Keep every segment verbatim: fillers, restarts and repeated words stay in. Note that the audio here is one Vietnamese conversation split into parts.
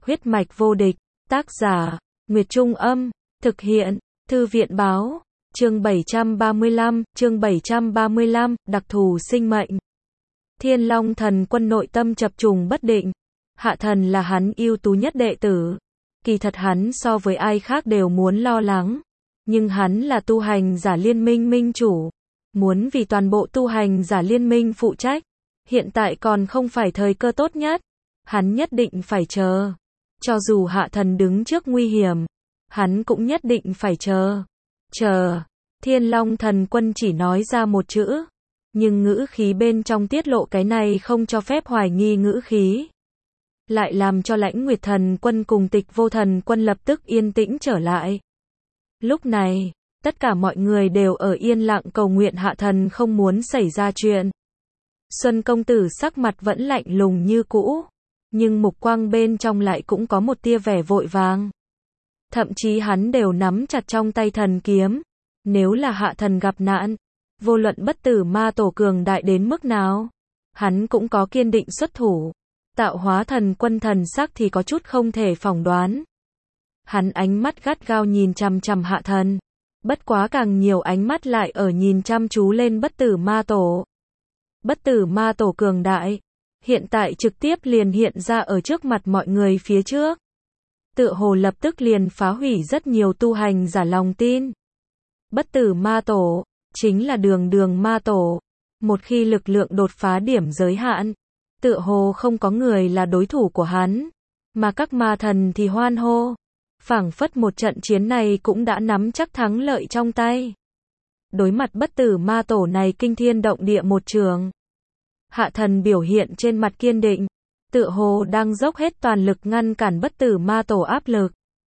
Huyết mạch vô địch, tác giả, Nguyệt Trung Âm, thực hiện, Thư viện Báo, chương bảy trăm ba mươi lăm, chương bảy trăm ba mươi lăm, đặc thù sinh mệnh. Thiên Long Thần Quân nội tâm chập trùng bất định, Hạ Thần là hắn ưu tú nhất đệ tử, kỳ thật hắn so với ai khác đều muốn lo lắng, nhưng hắn là tu hành giả liên minh minh chủ, muốn vì toàn bộ tu hành giả liên minh phụ trách, hiện tại còn không phải thời cơ tốt nhất, hắn nhất định phải chờ. Cho dù Hạ Thần đứng trước nguy hiểm, hắn cũng nhất định phải chờ. Chờ. Thiên Long Thần Quân chỉ nói ra một chữ, nhưng ngữ khí bên trong tiết lộ cái này không cho phép hoài nghi ngữ khí, lại làm cho Lãnh Nguyệt Thần Quân cùng Tịch Vô Thần Quân lập tức yên tĩnh trở lại. Lúc này, tất cả mọi người đều ở yên lặng cầu nguyện Hạ Thần không muốn xảy ra chuyện. Xuân công tử sắc mặt vẫn lạnh lùng như cũ, nhưng mục quang bên trong lại cũng có một tia vẻ vội vàng. Thậm chí hắn đều nắm chặt trong tay thần kiếm, nếu là Hạ Thần gặp nạn, vô luận bất tử ma tổ cường đại đến mức nào, hắn cũng có kiên định xuất thủ. Tạo Hóa Thần Quân thần sắc thì có chút không thể phỏng đoán. Hắn ánh mắt gắt gao nhìn chằm chằm Hạ Thần, bất quá càng nhiều ánh mắt lại ở nhìn chăm chú lên bất tử ma tổ. Bất tử ma tổ cường đại, hiện tại trực tiếp liền hiện ra ở trước mặt mọi người phía trước. Tựa hồ lập tức liền phá hủy rất nhiều tu hành giả lòng tin. Bất tử ma tổ, chính là đường đường ma tổ. Một khi lực lượng đột phá điểm giới hạn, tựa hồ không có người là đối thủ của hắn. Mà các ma thần thì hoan hô. Phảng phất một trận chiến này cũng đã nắm chắc thắng lợi trong tay. Đối mặt bất tử ma tổ này kinh thiên động địa một trường, Hạ Thần biểu hiện trên mặt kiên định, tựa hồ đang dốc hết toàn lực ngăn cản bất tử ma tổ áp lực.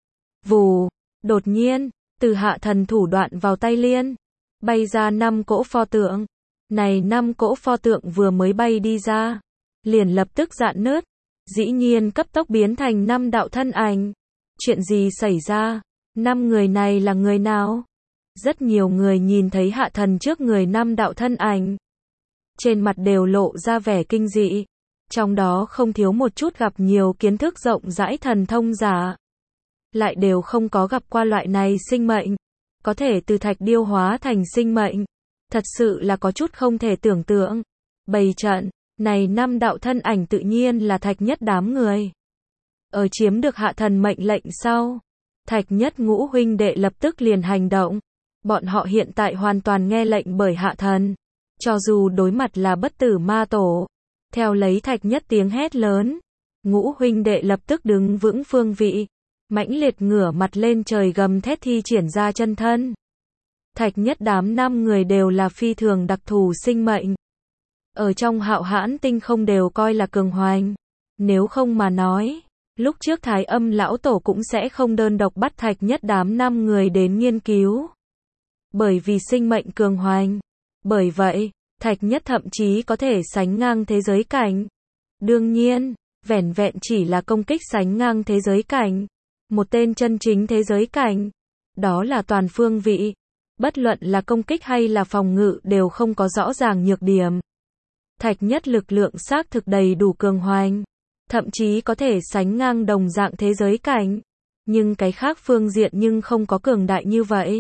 Vù, đột nhiên, từ Hạ Thần thủ đoạn vào tay liên, bay ra năm cỗ pho tượng. Này năm cỗ pho tượng vừa mới bay đi ra, liền lập tức rạn nứt, dĩ nhiên cấp tốc biến thành năm đạo thân ảnh. Chuyện gì xảy ra? Năm người này là người nào? Rất nhiều người nhìn thấy Hạ Thần trước người năm đạo thân ảnh, trên mặt đều lộ ra vẻ kinh dị, trong đó không thiếu một chút gặp nhiều kiến thức rộng rãi thần thông giả, lại đều không có gặp qua loại này sinh mệnh, có thể từ thạch điêu hóa thành sinh mệnh, thật sự là có chút không thể tưởng tượng. Bày trận, này năm đạo thân ảnh tự nhiên là Thạch Nhất đám người. Ở chiếm được Hạ Thần mệnh lệnh sau, Thạch Nhất ngũ huynh đệ lập tức liền hành động, bọn họ hiện tại hoàn toàn nghe lệnh bởi Hạ Thần. Cho dù đối mặt là bất tử ma tổ, theo lấy Thạch Nhất tiếng hét lớn, ngũ huynh đệ lập tức đứng vững phương vị, mãnh liệt ngửa mặt lên trời gầm thét thi triển ra chân thân. Thạch Nhất đám năm người đều là phi thường đặc thù sinh mệnh, ở trong Hạo Hãn tinh không đều coi là cường hoành, nếu không mà nói, lúc trước Thái Âm lão tổ cũng sẽ không đơn độc bắt Thạch Nhất đám năm người đến nghiên cứu. Bởi vì sinh mệnh cường hoành, bởi vậy, Thạch Nhất thậm chí có thể sánh ngang thế giới cảnh. Đương nhiên, vẻn vẹn chỉ là công kích sánh ngang thế giới cảnh. Một tên chân chính thế giới cảnh, đó là toàn phương vị. Bất luận là công kích hay là phòng ngự đều không có rõ ràng nhược điểm. Thạch Nhất lực lượng xác thực đầy đủ cường hoành, thậm chí có thể sánh ngang đồng dạng thế giới cảnh. Nhưng cái khác phương diện nhưng không có cường đại như vậy.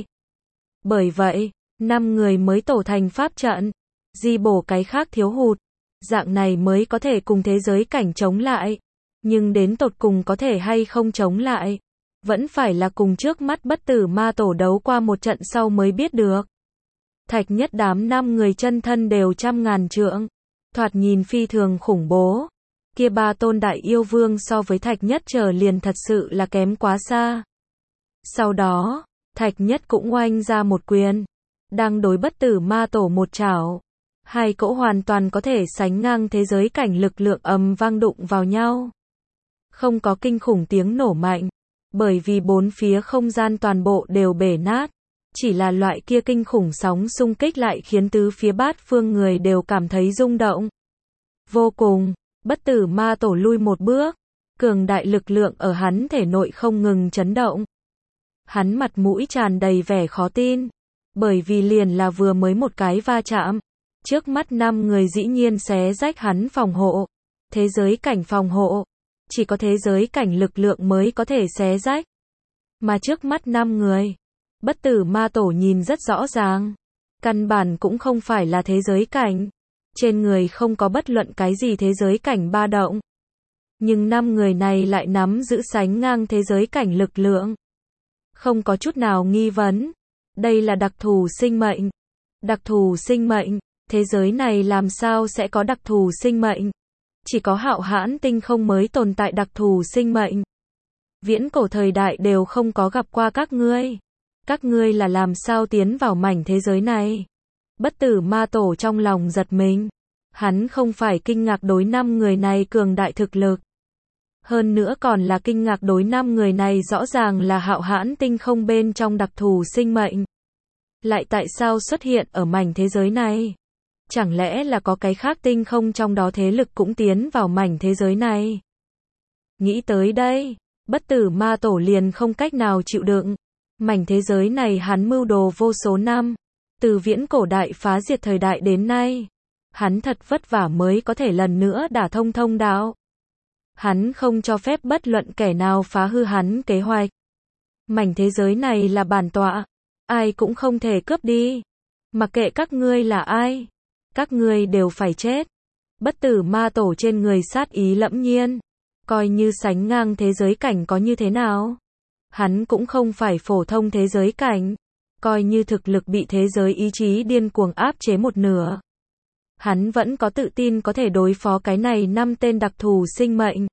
Bởi vậy, năm người mới tổ thành pháp trận, di bổ cái khác thiếu hụt, dạng này mới có thể cùng thế giới cảnh chống lại. Nhưng đến tột cùng có thể hay không chống lại, vẫn phải là cùng trước mắt bất tử ma tổ đấu qua một trận sau mới biết được. Thạch Nhất đám năm người chân thân đều trăm ngàn trượng, thoạt nhìn phi thường khủng bố. Kia ba tôn đại yêu vương so với Thạch Nhất trở liền thật sự là kém quá xa. Sau đó, Thạch Nhất cũng oanh ra một quyền, đang đối bất tử ma tổ một chảo. Hai cỗ hoàn toàn có thể sánh ngang thế giới cảnh lực lượng ầm vang đụng vào nhau. Không có kinh khủng tiếng nổ mạnh, bởi vì bốn phía không gian toàn bộ đều bể nát. Chỉ là loại kia kinh khủng sóng xung kích lại khiến tứ phía bát phương người đều cảm thấy rung động. Vô cùng, bất tử ma tổ lui một bước, cường đại lực lượng ở hắn thể nội không ngừng chấn động. Hắn mặt mũi tràn đầy vẻ khó tin, bởi vì liền là vừa mới một cái va chạm, trước mắt năm người dĩ nhiên xé rách hắn phòng hộ, thế giới cảnh phòng hộ, chỉ có thế giới cảnh lực lượng mới có thể xé rách. Mà trước mắt năm người, bất tử ma tổ nhìn rất rõ ràng. Căn bản cũng không phải là thế giới cảnh. Trên người không có bất luận cái gì thế giới cảnh ba động. Nhưng năm người này lại nắm giữ sánh ngang thế giới cảnh lực lượng. Không có chút nào nghi vấn. Đây là đặc thù sinh mệnh. Đặc thù sinh mệnh. Thế giới này làm sao sẽ có đặc thù sinh mệnh? Chỉ có hạo hãn tinh không mới tồn tại đặc thù sinh mệnh. Viễn cổ thời đại đều không có gặp qua các ngươi. Các ngươi là làm sao tiến vào mảnh thế giới này? Bất tử ma tổ trong lòng giật mình. Hắn không phải kinh ngạc đối năm người này cường đại thực lực. Hơn nữa còn là kinh ngạc đối năm người này rõ ràng là hạo hãn tinh không bên trong đặc thù sinh mệnh. Lại tại sao xuất hiện ở mảnh thế giới này? Chẳng lẽ là có cái khác tinh không trong đó thế lực cũng tiến vào mảnh thế giới này? Nghĩ tới đây, bất tử ma tổ liền không cách nào chịu đựng. Mảnh thế giới này hắn mưu đồ vô số năm. Từ viễn cổ đại phá diệt thời đại đến nay. Hắn thật vất vả mới có thể lần nữa đả thông thông đạo. Hắn không cho phép bất luận kẻ nào phá hư hắn kế hoạch. Mảnh thế giới này là bản tọa. Ai cũng không thể cướp đi. Mặc kệ các ngươi là ai. Các ngươi đều phải chết. Bất tử ma tổ trên người sát ý lẫm nhiên. Coi như sánh ngang thế giới cảnh có như thế nào. Hắn cũng không phải phổ thông thế giới cảnh. Coi như thực lực bị thế giới ý chí điên cuồng áp chế một nửa. Hắn vẫn có tự tin có thể đối phó cái này năm tên đặc thù sinh mệnh.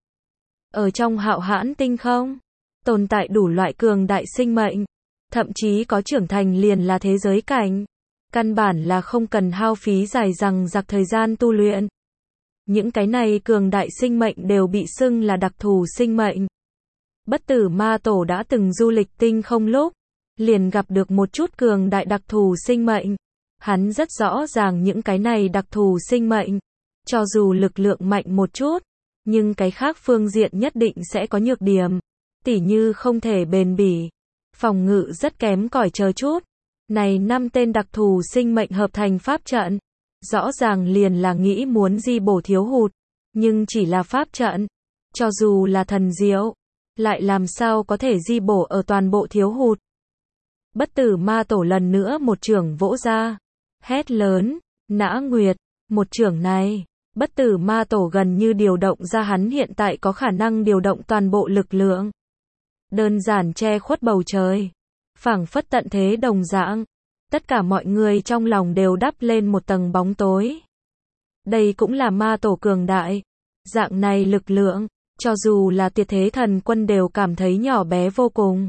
Ở trong hạo hãn tinh không, tồn tại đủ loại cường đại sinh mệnh. Thậm chí có trưởng thành liền là thế giới cảnh. Căn bản là không cần hao phí dài dằng dặc thời gian tu luyện. Những cái này cường đại sinh mệnh đều bị xưng là đặc thù sinh mệnh. Bất tử ma tổ đã từng du lịch tinh không lúc, liền gặp được một chút cường đại đặc thù sinh mệnh. Hắn rất rõ ràng những cái này đặc thù sinh mệnh, cho dù lực lượng mạnh một chút, nhưng cái khác phương diện nhất định sẽ có nhược điểm, tỉ như không thể bền bỉ, phòng ngự rất kém cỏi chờ chút. Này năm tên đặc thù sinh mệnh hợp thành pháp trận, rõ ràng liền là nghĩ muốn di bổ thiếu hụt, nhưng chỉ là pháp trận, cho dù là thần diệu, lại làm sao có thể di bổ ở toàn bộ thiếu hụt. Bất tử ma tổ lần nữa một chưởng vỗ ra, hét lớn, Nã Nguyệt, một chưởng này, bất tử ma tổ gần như điều động ra hắn hiện tại có khả năng điều động toàn bộ lực lượng. Đơn giản che khuất bầu trời, phảng phất tận thế đồng dạng, tất cả mọi người trong lòng đều đắp lên một tầng bóng tối. Đây cũng là ma tổ cường đại, dạng này lực lượng, cho dù là tuyệt thế thần quân đều cảm thấy nhỏ bé vô cùng.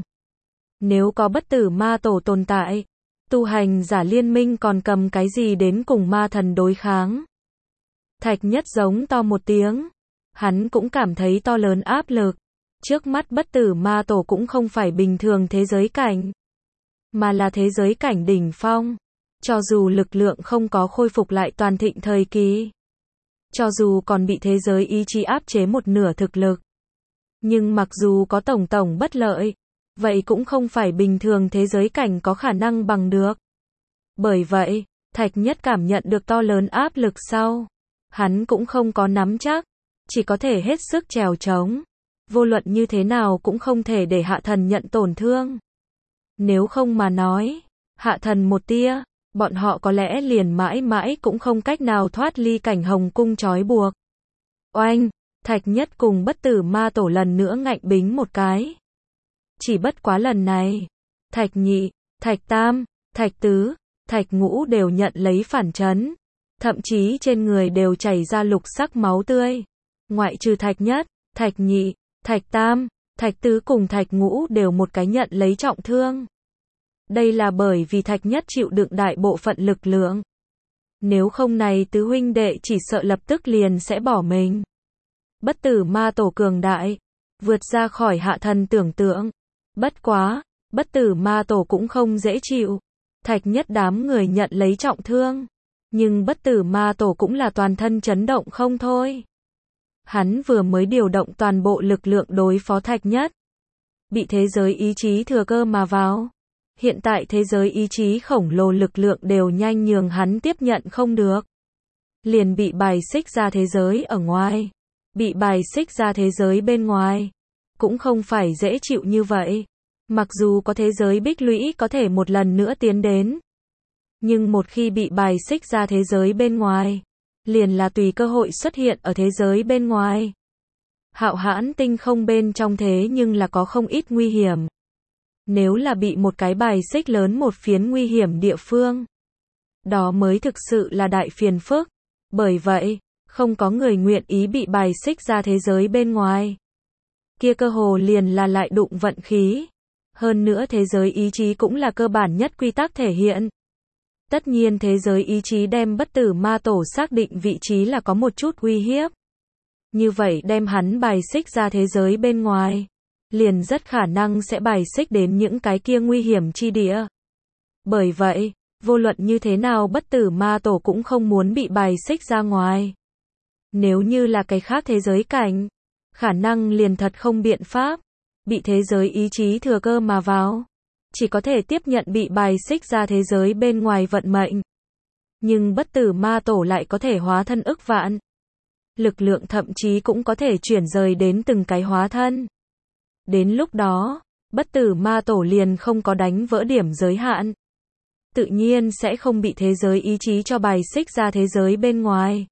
Nếu có bất tử ma tổ tồn tại, tu hành giả liên minh còn cầm cái gì đến cùng ma thần đối kháng? Thạch Nhất giống to một tiếng, hắn cũng cảm thấy to lớn áp lực. Trước mắt bất tử ma tổ cũng không phải bình thường thế giới cảnh, mà là thế giới cảnh đỉnh phong. Cho dù lực lượng không có khôi phục lại toàn thịnh thời kỳ, cho dù còn bị thế giới ý chí áp chế một nửa thực lực, nhưng mặc dù có tổng tổng bất lợi, vậy cũng không phải bình thường thế giới cảnh có khả năng bằng được. Bởi vậy, Thạch Nhất cảm nhận được to lớn áp lực sau, hắn cũng không có nắm chắc, chỉ có thể hết sức trèo trống. Vô luận như thế nào cũng không thể để hạ thần nhận tổn thương. Nếu không mà nói, hạ thần một tia, bọn họ có lẽ liền mãi mãi cũng không cách nào thoát ly cảnh hồng cung trói buộc. Oanh, Thạch Nhất cùng bất tử ma tổ lần nữa ngạnh bính một cái. Chỉ bất quá lần này, Thạch Nhị, Thạch Tam, Thạch Tứ, Thạch Ngũ đều nhận lấy phản chấn. Thậm chí trên người đều chảy ra lục sắc máu tươi. Ngoại trừ Thạch Nhất, Thạch Nhị, Thạch Tam, Thạch Tứ cùng Thạch Ngũ đều một cái nhận lấy trọng thương. Đây là bởi vì Thạch Nhất chịu đựng đại bộ phận lực lượng. Nếu không này tứ huynh đệ chỉ sợ lập tức liền sẽ bỏ mình. Bất tử ma tổ cường đại, vượt ra khỏi hạ thần tưởng tượng. Bất quá, bất tử ma tổ cũng không dễ chịu. Thạch Nhất đám người nhận lấy trọng thương. Nhưng bất tử ma tổ cũng là toàn thân chấn động không thôi. Hắn vừa mới điều động toàn bộ lực lượng đối phó Thạch Nhất. Bị thế giới ý chí thừa cơ mà vào. Hiện tại thế giới ý chí khổng lồ lực lượng đều nhanh nhường hắn tiếp nhận không được. Liền bị bài xích ra thế giới ở ngoài. bị bài xích ra thế giới bên ngoài. Cũng không phải dễ chịu như vậy. Mặc dù có thế giới bích lũy có thể một lần nữa tiến đến. Nhưng một khi bị bài xích ra thế giới bên ngoài, liền là tùy cơ hội xuất hiện ở thế giới bên ngoài. Hạo hãn tinh không bên trong thế nhưng là có không ít nguy hiểm. Nếu là bị một cái bài xích lớn một phiến nguy hiểm địa phương, đó mới thực sự là đại phiền phức. Bởi vậy, không có người nguyện ý bị bài xích ra thế giới bên ngoài. Kia cơ hồ liền là lại đụng vận khí. Hơn nữa thế giới ý chí cũng là cơ bản nhất quy tắc thể hiện. Tất nhiên thế giới ý chí đem bất tử ma tổ xác định vị trí là có một chút uy hiếp. Như vậy đem hắn bài xích ra thế giới bên ngoài, liền rất khả năng sẽ bài xích đến những cái kia nguy hiểm chi địa. Bởi vậy, vô luận như thế nào bất tử ma tổ cũng không muốn bị bài xích ra ngoài. Nếu như là cái khác thế giới cảnh, khả năng liền thật không biện pháp, bị thế giới ý chí thừa cơ mà vào. Chỉ có thể tiếp nhận bị bài xích ra thế giới bên ngoài vận mệnh. Nhưng bất tử ma tổ lại có thể hóa thân ức vạn. Lực lượng thậm chí cũng có thể chuyển rời đến từng cái hóa thân. Đến lúc đó, bất tử ma tổ liền không có đánh vỡ điểm giới hạn. Tự nhiên sẽ không bị thế giới ý chí cho bài xích ra thế giới bên ngoài.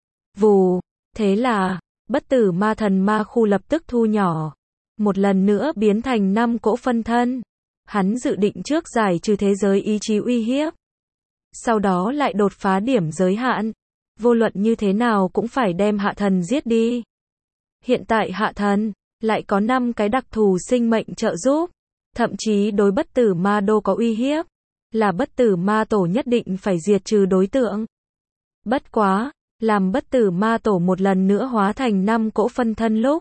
Vù, thế là, bất tử ma thần ma khu lập tức thu nhỏ. Một lần nữa biến thành năm cỗ phân thân. Hắn dự định trước giải trừ thế giới ý chí uy hiếp. Sau đó lại đột phá điểm giới hạn. Vô luận như thế nào cũng phải đem hạ thần giết đi. Hiện tại hạ thần, lại có năm cái đặc thù sinh mệnh trợ giúp. Thậm chí đối bất tử ma đô có uy hiếp. Là bất tử ma tổ nhất định phải diệt trừ đối tượng. Bất quá, làm bất tử ma tổ một lần nữa hóa thành năm cỗ phân thân lúc.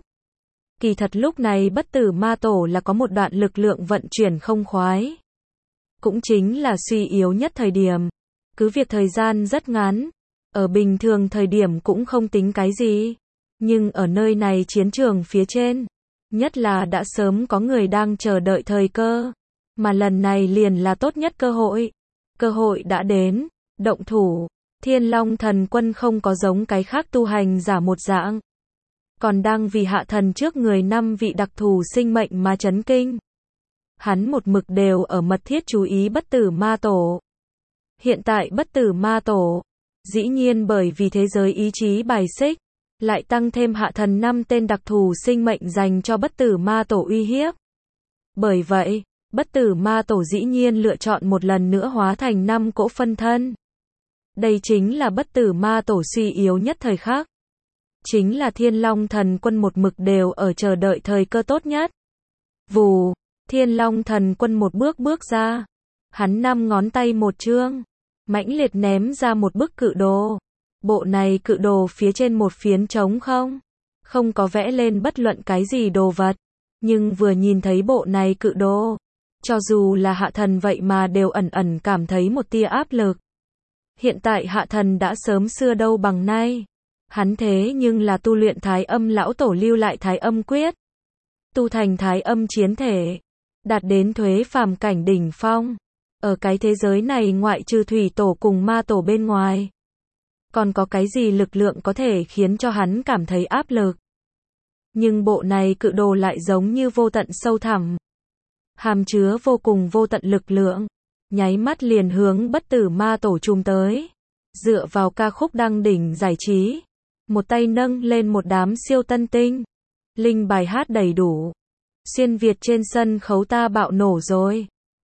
Kỳ thật lúc này bất tử ma tổ là có một đoạn lực lượng vận chuyển không khoái. Cũng chính là suy yếu nhất thời điểm. Cứ việc thời gian rất ngắn. Ở bình thường thời điểm cũng không tính cái gì. Nhưng ở nơi này chiến trường phía trên. Nhất là đã sớm có người đang chờ đợi thời cơ. Mà lần này liền là tốt nhất cơ hội. Cơ hội đã đến. Động thủ. Thiên Long thần quân không có giống cái khác tu hành giả một dạng. Còn đang vì hạ thần trước người năm vị đặc thù sinh mệnh mà chấn kinh. Hắn một mực đều ở mật thiết chú ý bất tử ma tổ. Hiện tại bất tử ma tổ, dĩ nhiên bởi vì thế giới ý chí bài xích, lại tăng thêm hạ thần năm tên đặc thù sinh mệnh dành cho bất tử ma tổ uy hiếp. Bởi vậy, bất tử ma tổ dĩ nhiên lựa chọn một lần nữa hóa thành năm cỗ phân thân. Đây chính là bất tử ma tổ suy yếu nhất thời khắc. Chính là Thiên Long thần quân một mực đều ở chờ đợi thời cơ tốt nhất. Vù, Thiên Long thần quân một bước bước ra. Hắn năm ngón tay một chương, mãnh liệt ném ra một bức cự đồ. Bộ này cự đồ phía trên một phiến trống không. Không có vẽ lên bất luận cái gì đồ vật. Nhưng vừa nhìn thấy bộ này cự đồ, cho dù là hạ thần vậy mà đều ẩn ẩn cảm thấy một tia áp lực. Hiện tại hạ thần đã sớm xưa đâu bằng nay. Hắn thế nhưng là tu luyện thái âm lão tổ lưu lại thái âm quyết. Tu thành thái âm chiến thể. Đạt đến thuế phàm cảnh đỉnh phong. Ở cái thế giới này ngoại trừ thủy tổ cùng ma tổ bên ngoài. Còn có cái gì lực lượng có thể khiến cho hắn cảm thấy áp lực. Nhưng bộ này cự đồ lại giống như vô tận sâu thẳm. Hàm chứa vô cùng vô tận lực lượng. Nháy mắt liền hướng bất tử ma tổ chùm tới. Dựa vào ca khúc đăng đỉnh giải trí. Một tay nâng lên một đám siêu tân tinh. Linh bài hát đầy đủ. Xuyên Việt trên sân khấu ta bạo nổ rồi.